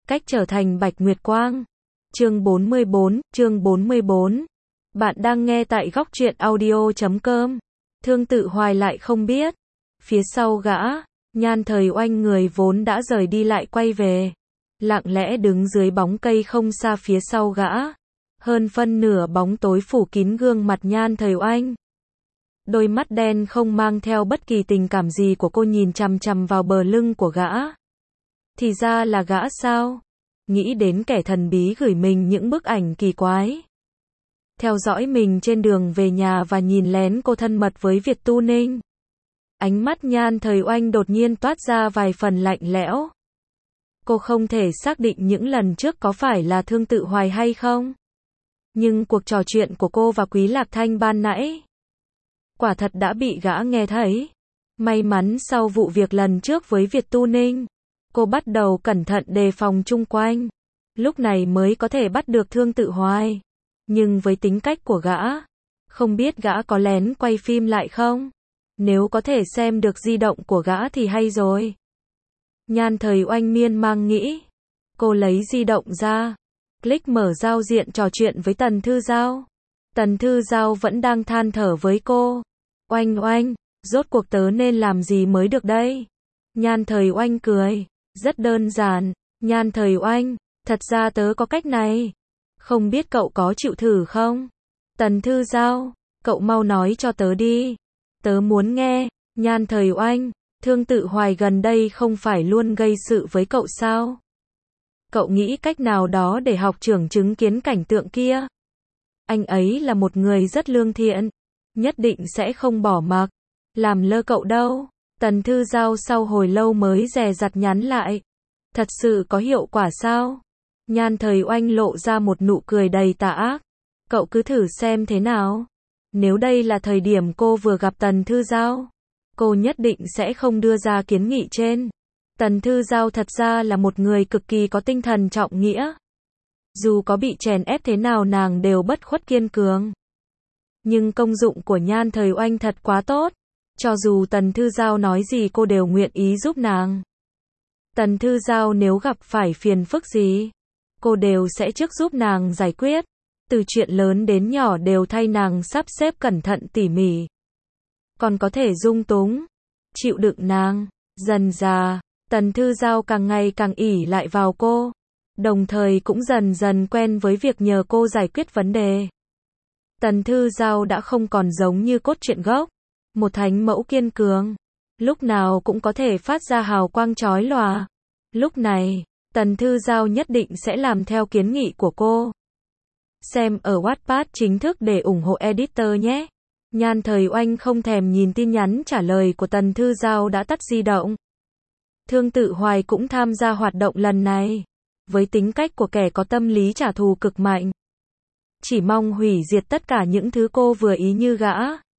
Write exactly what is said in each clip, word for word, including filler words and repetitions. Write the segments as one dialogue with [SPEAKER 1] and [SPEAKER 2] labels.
[SPEAKER 1] Cách trở thành Bạch Nguyệt Quang. Chương bốn mươi bốn, chương bốn mươi bốn. Bạn đang nghe tại góc truyện audio chấm com. Thương Tự Hoài lại không biết. Phía sau gã, Nhan Thời Oanh người vốn đã rời đi lại quay về. Lặng lẽ đứng dưới bóng cây không xa phía sau gã. Hơn phân nửa bóng tối phủ kín gương mặt Nhan Thời Oanh. Đôi mắt đen không mang theo bất kỳ tình cảm gì của cô nhìn chằm chằm vào bờ lưng của gã. Thì ra là gã sao? Nghĩ đến kẻ thần bí gửi mình những bức ảnh kỳ quái. Theo dõi mình trên đường về nhà và nhìn lén cô thân mật với Việt Tu Ninh. Ánh mắt Nhan Thời Oanh đột nhiên toát ra vài phần lạnh lẽo. Cô không thể xác định những lần trước có phải là Thương Tự Hoài hay không. Nhưng cuộc trò chuyện của cô và Quý Lạc Thanh ban nãy, quả thật đã bị gã nghe thấy. May mắn sau vụ việc lần trước với Việt Tu Ninh, cô bắt đầu cẩn thận đề phòng chung quanh. Lúc này mới có thể bắt được Thương Tự Hoài. Nhưng với tính cách của gã, không biết gã có lén quay phim lại không? Nếu có thể xem được di động của gã thì hay rồi. Nhan Thời Oanh miên man nghĩ. Cô lấy di động ra, click mở giao diện trò chuyện với Tần Thư Giao. Tần Thư Giao vẫn đang than thở với cô. Oanh oanh, rốt cuộc tớ nên làm gì mới được đây? Nhan Thời Oanh cười. Rất đơn giản. Nhan Thời Oanh, thật ra tớ có cách này. Không biết cậu có chịu thử không? Tần Thư Giao, cậu mau nói cho tớ đi. Tớ muốn nghe. Nhan Thời Oanh, Thương Tự Hoài gần đây không phải luôn gây sự với cậu sao? Cậu nghĩ cách nào đó để học trưởng chứng kiến cảnh tượng kia? Anh ấy là một người rất lương thiện, nhất định sẽ không bỏ mặc, làm lơ cậu đâu. Tần Thư Giao sau hồi lâu mới dè dặt nhắn lại. Thật sự có hiệu quả sao? Nhan Thời Oanh lộ ra một nụ cười đầy tà ác. Cậu cứ thử xem thế nào. Nếu đây là thời điểm cô vừa gặp Tần Thư Giao, cô nhất định sẽ không đưa ra kiến nghị trên. Tần Thư Giao thật ra là một người cực kỳ có tinh thần trọng nghĩa. Dù có bị chèn ép thế nào nàng đều bất khuất kiên cường. Nhưng công dụng của Nhan Thời Oanh thật quá tốt. Cho dù Tần Thư Giao nói gì cô đều nguyện ý giúp nàng. Tần Thư Giao nếu gặp phải phiền phức gì, cô đều sẽ trước giúp nàng giải quyết. Từ chuyện lớn đến nhỏ đều thay nàng sắp xếp cẩn thận tỉ mỉ. Còn có thể dung túng, chịu đựng nàng. Dần dà, Tần Thư Giao càng ngày càng ỷ lại vào cô. Đồng thời cũng dần dần quen với việc nhờ cô giải quyết vấn đề. Tần Thư Giao đã không còn giống như cốt truyện gốc. Một thánh mẫu kiên cường. Lúc nào cũng có thể phát ra hào quang chói lòa. Lúc này, Tần Thư Giao nhất định sẽ làm theo kiến nghị của cô. Xem ở Wattpad chính thức để ủng hộ editor nhé. Nhan Thời Oanh không thèm nhìn tin nhắn trả lời của Tần Thư Giao đã tắt di động. Thương Tự Hoài cũng tham gia hoạt động lần này. Với tính cách của kẻ có tâm lý trả thù cực mạnh, chỉ mong hủy diệt tất cả những thứ cô vừa ý như gã.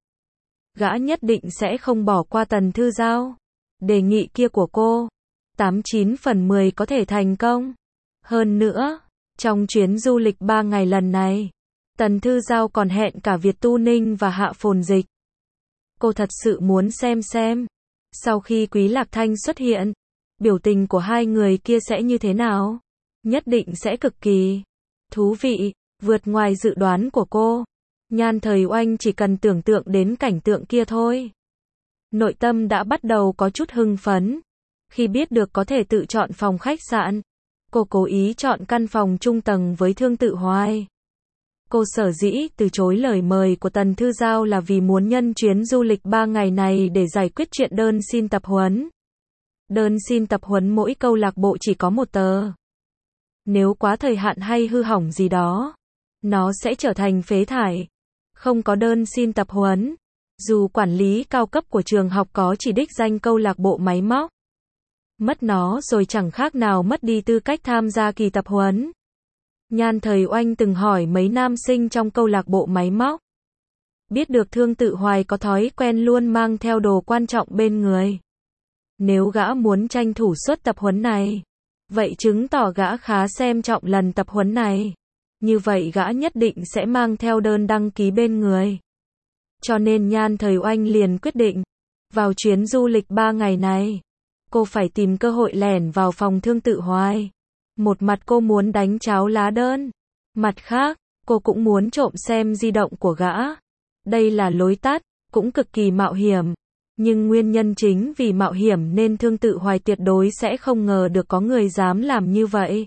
[SPEAKER 1] Gã nhất định sẽ không bỏ qua Tần Thư Giao. Đề nghị kia của cô, tám chín phần mười có thể thành công. Hơn nữa, trong chuyến du lịch ba ngày lần này, Tần Thư Giao còn hẹn cả Việt Tu Ninh và Hạ Phồn Dịch. Cô thật sự muốn xem xem, sau khi Quý Lạc Thanh xuất hiện, biểu tình của hai người kia sẽ như thế nào. Nhất định sẽ cực kỳ thú vị, vượt ngoài dự đoán của cô. Nhan Thời Oanh chỉ cần tưởng tượng đến cảnh tượng kia thôi. Nội tâm đã bắt đầu có chút hưng phấn. Khi biết được có thể tự chọn phòng khách sạn, cô cố ý chọn căn phòng trung tầng với Thương Tự Hoài. Cô sở dĩ từ chối lời mời của Tần Thư Giao là vì muốn nhân chuyến du lịch ba ngày này để giải quyết chuyện đơn xin tập huấn. Đơn xin tập huấn mỗi câu lạc bộ chỉ có một tờ. Nếu quá thời hạn hay hư hỏng gì đó, nó sẽ trở thành phế thải. Không có đơn xin tập huấn, dù quản lý cao cấp của trường học có chỉ đích danh câu lạc bộ máy móc, mất nó rồi chẳng khác nào mất đi tư cách tham gia kỳ tập huấn. Nhan Thời Oanh từng hỏi mấy nam sinh trong câu lạc bộ máy móc. Biết được Thương Tự Hoài có thói quen luôn mang theo đồ quan trọng bên người. Nếu gã muốn tranh thủ suất tập huấn này, vậy chứng tỏ gã khá xem trọng lần tập huấn này. Như vậy gã nhất định sẽ mang theo đơn đăng ký bên người. Cho nên Nhan Thời Oanh liền quyết định, vào chuyến du lịch ba ngày này, cô phải tìm cơ hội lẻn vào phòng Thương Tự Hoài. Một mặt cô muốn đánh cháo lá đơn. Mặt khác, cô cũng muốn trộm xem di động của gã. Đây là lối tắt, cũng cực kỳ mạo hiểm. Nhưng nguyên nhân chính vì mạo hiểm nên Thương Tự Hoài tuyệt đối sẽ không ngờ được có người dám làm như vậy.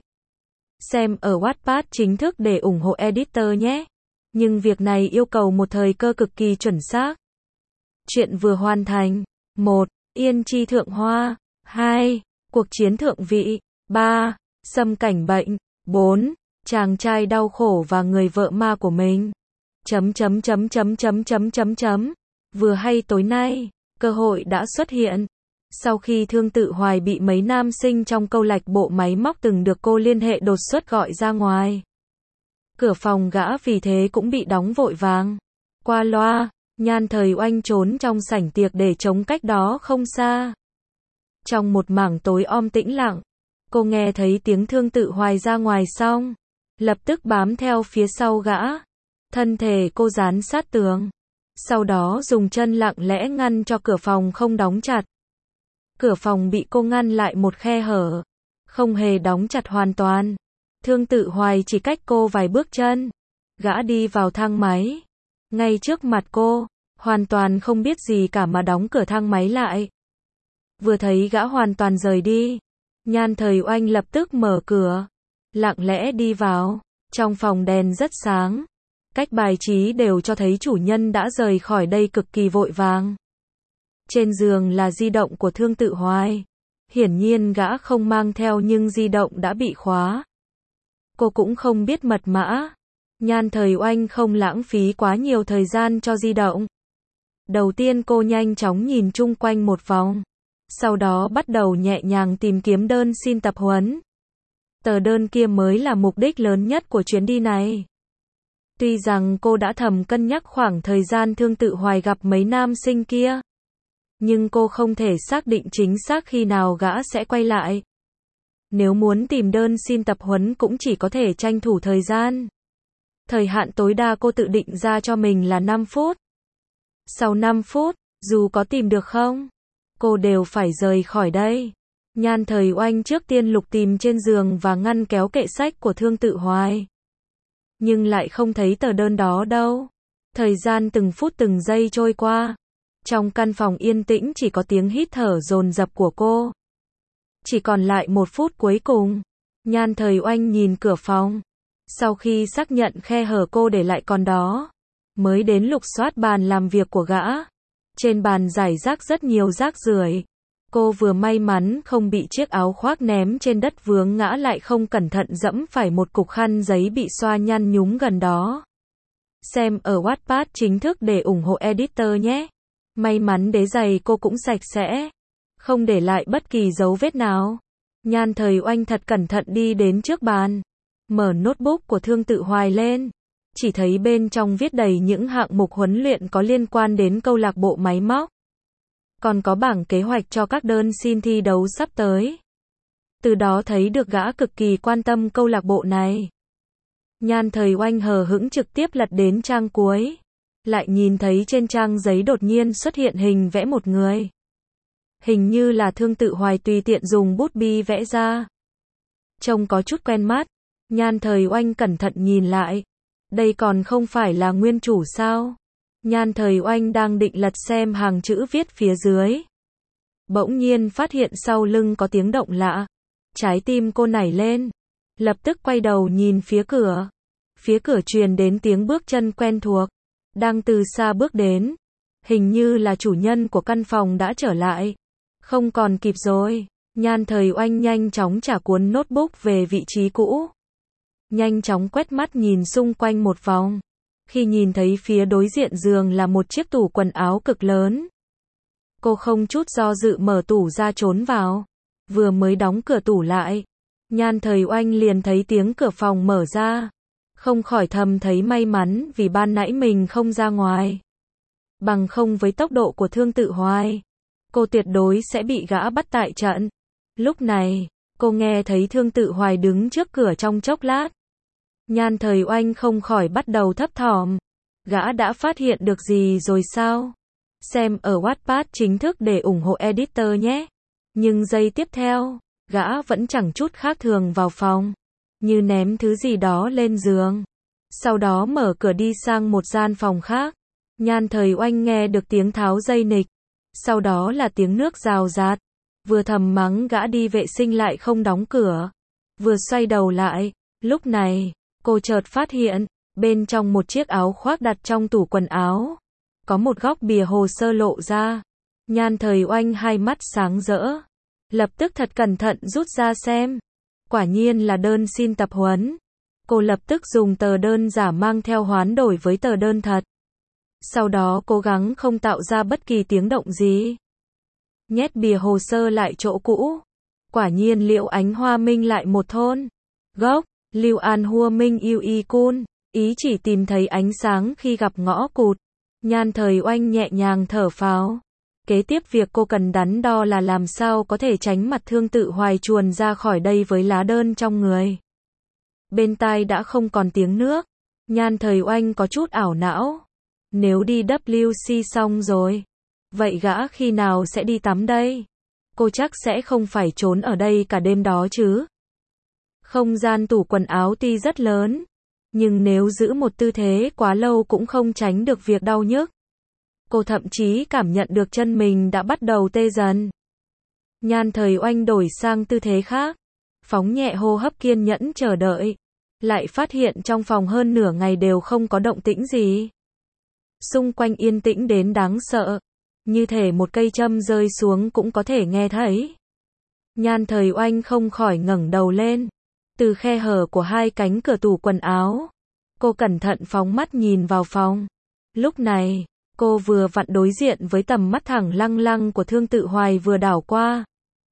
[SPEAKER 1] Xem ở Wattpad chính thức để ủng hộ editor nhé. Nhưng việc này yêu cầu một thời cơ cực kỳ chuẩn xác. Chuyện vừa hoàn thành. một. Yên chi thượng hoa. hai. Cuộc chiến thượng vị. ba. Xâm cảnh bệnh. bốn. Chàng trai đau khổ và người vợ ma của mình. Chấm chấm chấm chấm chấm chấm chấm chấm. Vừa hay tối nay, cơ hội đã xuất hiện. Sau khi Thương Tự Hoài bị mấy nam sinh trong câu lạc bộ máy móc từng được cô liên hệ đột xuất gọi ra ngoài. Cửa phòng gã vì thế cũng bị đóng vội vàng. Qua loa, Nhan Thời Oanh trốn trong sảnh tiệc để chống cách đó không xa. Trong một mảng tối om tĩnh lặng, cô nghe thấy tiếng Thương Tự Hoài ra ngoài xong, lập tức bám theo phía sau gã. Thân thể cô dán sát tường. Sau đó dùng chân lặng lẽ ngăn cho cửa phòng không đóng chặt. Cửa phòng bị cô ngăn lại một khe hở, không hề đóng chặt hoàn toàn. Thương Tự Hoài chỉ cách cô vài bước chân. Gã đi vào thang máy. Ngay trước mặt cô, hoàn toàn không biết gì cả mà đóng cửa thang máy lại. Vừa thấy gã hoàn toàn rời đi, Nhan Thời Oanh lập tức mở cửa, lặng lẽ đi vào. Trong phòng đèn rất sáng. Cách bài trí đều cho thấy chủ nhân đã rời khỏi đây cực kỳ vội vàng. Trên giường là di động của Thương Tự Hoài. Hiển nhiên gã không mang theo nhưng di động đã bị khóa. Cô cũng không biết mật mã. Nhan Thời Oanh không lãng phí quá nhiều thời gian cho di động. Đầu tiên cô nhanh chóng nhìn chung quanh một vòng. Sau đó bắt đầu nhẹ nhàng tìm kiếm đơn xin tập huấn. Tờ đơn kia mới là mục đích lớn nhất của chuyến đi này. Tuy rằng cô đã thầm cân nhắc khoảng thời gian Thương Tự Hoài gặp mấy nam sinh kia, nhưng cô không thể xác định chính xác khi nào gã sẽ quay lại. Nếu muốn tìm đơn xin tập huấn cũng chỉ có thể tranh thủ thời gian. Thời hạn tối đa cô tự định ra cho mình là năm phút. Sau năm phút, dù có tìm được không, cô đều phải rời khỏi đây. Nhan Thời Oanh trước tiên lục tìm trên giường và ngăn kéo kệ sách của Thương Tự Hoài. Nhưng lại không thấy tờ đơn đó đâu. Thời gian từng phút từng giây trôi qua. Trong căn phòng yên tĩnh chỉ có tiếng hít thở dồn dập của cô. Chỉ còn lại một phút cuối cùng. Nhan Thời Oanh nhìn cửa phòng. Sau khi xác nhận khe hở cô để lại còn đó, mới đến lục soát bàn làm việc của gã. Trên bàn rải rác rất nhiều rác rưởi. Cô vừa may mắn không bị chiếc áo khoác ném trên đất vướng ngã lại không cẩn thận dẫm phải một cục khăn giấy bị xoa nhăn nhúm gần đó. Xem ở Wattpad chính thức để ủng hộ editor nhé. May mắn đế giày cô cũng sạch sẽ, không để lại bất kỳ dấu vết nào. Nhan Thời Oanh thật cẩn thận đi đến trước bàn, mở notebook của Thương Tự Hoài lên. Chỉ thấy bên trong viết đầy những hạng mục huấn luyện có liên quan đến câu lạc bộ máy móc. Còn có bảng kế hoạch cho các đơn xin thi đấu sắp tới. Từ đó thấy được gã cực kỳ quan tâm câu lạc bộ này. Nhan Thời Oanh hờ hững trực tiếp lật đến trang cuối. Lại nhìn thấy trên trang giấy đột nhiên xuất hiện hình vẽ một người. Hình như là Thương Tự Hoài tùy tiện dùng bút bi vẽ ra. Trông có chút quen mắt. Nhan Thời Oanh cẩn thận nhìn lại. Đây còn không phải là nguyên chủ sao? Nhan Thời Oanh đang định lật xem hàng chữ viết phía dưới. Bỗng nhiên phát hiện sau lưng có tiếng động lạ. Trái tim cô nảy lên. Lập tức quay đầu nhìn phía cửa. Phía cửa truyền đến tiếng bước chân quen thuộc. Đang từ xa bước đến. Hình như là chủ nhân của căn phòng đã trở lại. Không còn kịp rồi. Nhan Thời Oanh nhanh chóng trả cuốn notebook về vị trí cũ. Nhanh chóng quét mắt nhìn xung quanh một vòng. Khi nhìn thấy phía đối diện giường là một chiếc tủ quần áo cực lớn. Cô không chút do dự mở tủ ra trốn vào. Vừa mới đóng cửa tủ lại, Nhan Thời Oanh liền thấy tiếng cửa phòng mở ra. Không khỏi thầm thấy may mắn vì ban nãy mình không ra ngoài. Bằng không với tốc độ của Thương Tự Hoài, cô tuyệt đối sẽ bị gã bắt tại trận. Lúc này, cô nghe thấy Thương Tự Hoài đứng trước cửa trong chốc lát. Nhan Thời Oanh không khỏi bắt đầu thấp thỏm. Gã đã phát hiện được gì rồi sao? Xem ở Wattpad chính thức để ủng hộ editor nhé. Nhưng giây tiếp theo, gã vẫn chẳng chút khác thường vào phòng, như ném thứ gì đó lên giường. Sau đó mở cửa đi sang một gian phòng khác. Nhan Thời Oanh nghe được tiếng tháo dây nịch, sau đó là tiếng nước rào rạt. Vừa thầm mắng gã đi vệ sinh lại không đóng cửa, vừa xoay đầu lại. Lúc này, cô chợt phát hiện, bên trong một chiếc áo khoác đặt trong tủ quần áo, có một góc bìa hồ sơ lộ ra. Nhan Thời Oanh hai mắt sáng rỡ, lập tức thật cẩn thận rút ra xem. Quả nhiên là đơn xin tập huấn. Cô lập tức dùng tờ đơn giả mang theo hoán đổi với tờ đơn thật. Sau đó cố gắng không tạo ra bất kỳ tiếng động gì. Nhét bìa hồ sơ lại chỗ cũ. Quả nhiên Liễu Ánh Hoa Minh lại một thôn. Gốc, Lưu An Hua Minh yêu y cun. Ý chỉ tìm thấy ánh sáng khi gặp ngõ cụt. Nhan Thời Oanh nhẹ nhàng thở phào. Kế tiếp việc cô cần đắn đo là làm sao có thể tránh mặt Thương Tự Hoài chuồn ra khỏi đây với lá đơn trong người. Bên tai đã không còn tiếng nước. Nhan Thời Oanh có chút ảo não. Nếu đi W C xong rồi, vậy gã khi nào sẽ đi tắm đây? Cô chắc sẽ không phải trốn ở đây cả đêm đó chứ. Không gian tủ quần áo tuy rất lớn, nhưng nếu giữ một tư thế quá lâu cũng không tránh được việc đau nhức. Cô thậm chí cảm nhận được chân mình đã bắt đầu tê dần. Nhan Thời Oanh đổi sang tư thế khác, phóng nhẹ hô hấp kiên nhẫn chờ đợi. Lại phát hiện trong phòng hơn nửa ngày đều không có động tĩnh gì. Xung quanh yên tĩnh đến đáng sợ, như thể một cây châm rơi xuống cũng có thể nghe thấy. Nhan Thời Oanh không khỏi ngẩng đầu lên, từ khe hở của hai cánh cửa tủ quần áo. Cô cẩn thận phóng mắt nhìn vào phòng. Lúc này, cô vừa vặn đối diện với tầm mắt thẳng lăng lăng của Thương Tự Hoài vừa đảo qua.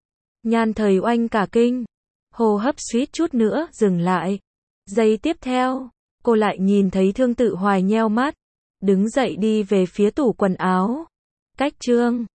[SPEAKER 1] Nhan Thời Oanh cả kinh, hô hấp suýt chút nữa dừng lại. Giây tiếp theo, cô lại nhìn thấy Thương Tự Hoài nheo mắt, đứng dậy đi về phía tủ quần áo. Cách chương